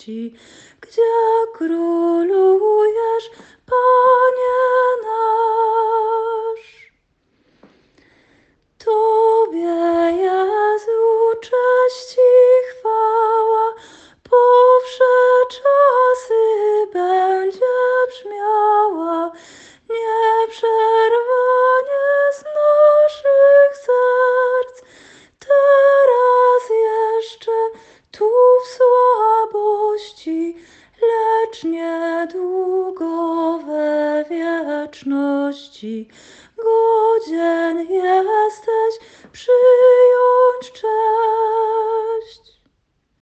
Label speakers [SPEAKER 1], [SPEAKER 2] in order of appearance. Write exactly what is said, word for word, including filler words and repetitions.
[SPEAKER 1] wieczności, gdzie królujesz, Panie nasz. Tobie, Jezu, cześć i chwała, po wsze czasy będzie brzmiała, nieprzerwanie z naszych serc. Teraz jeszcze tu w słabości, lecz niedługo we wieczności, godzie